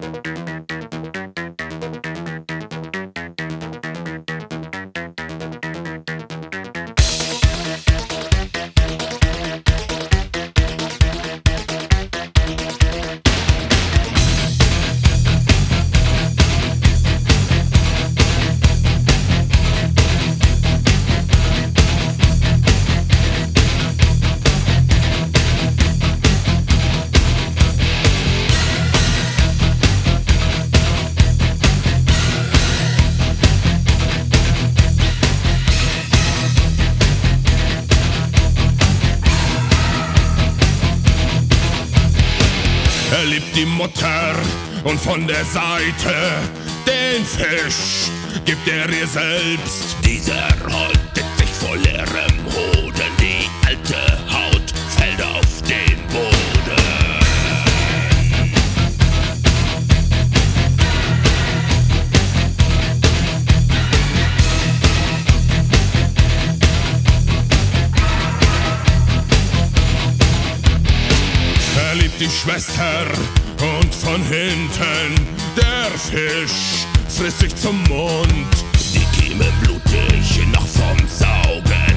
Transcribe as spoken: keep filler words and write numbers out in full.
Er liebt die Mutter und von der Seite den Fisch gibt er ihr selbst. Dieser haltet sich vor leerem Hoden, die alte Haut fällt auf den Boden. Er liebt die Schwester und von hinten der Fisch frisst sich zum Mund. Die Kiemen blutig noch vom Saugen.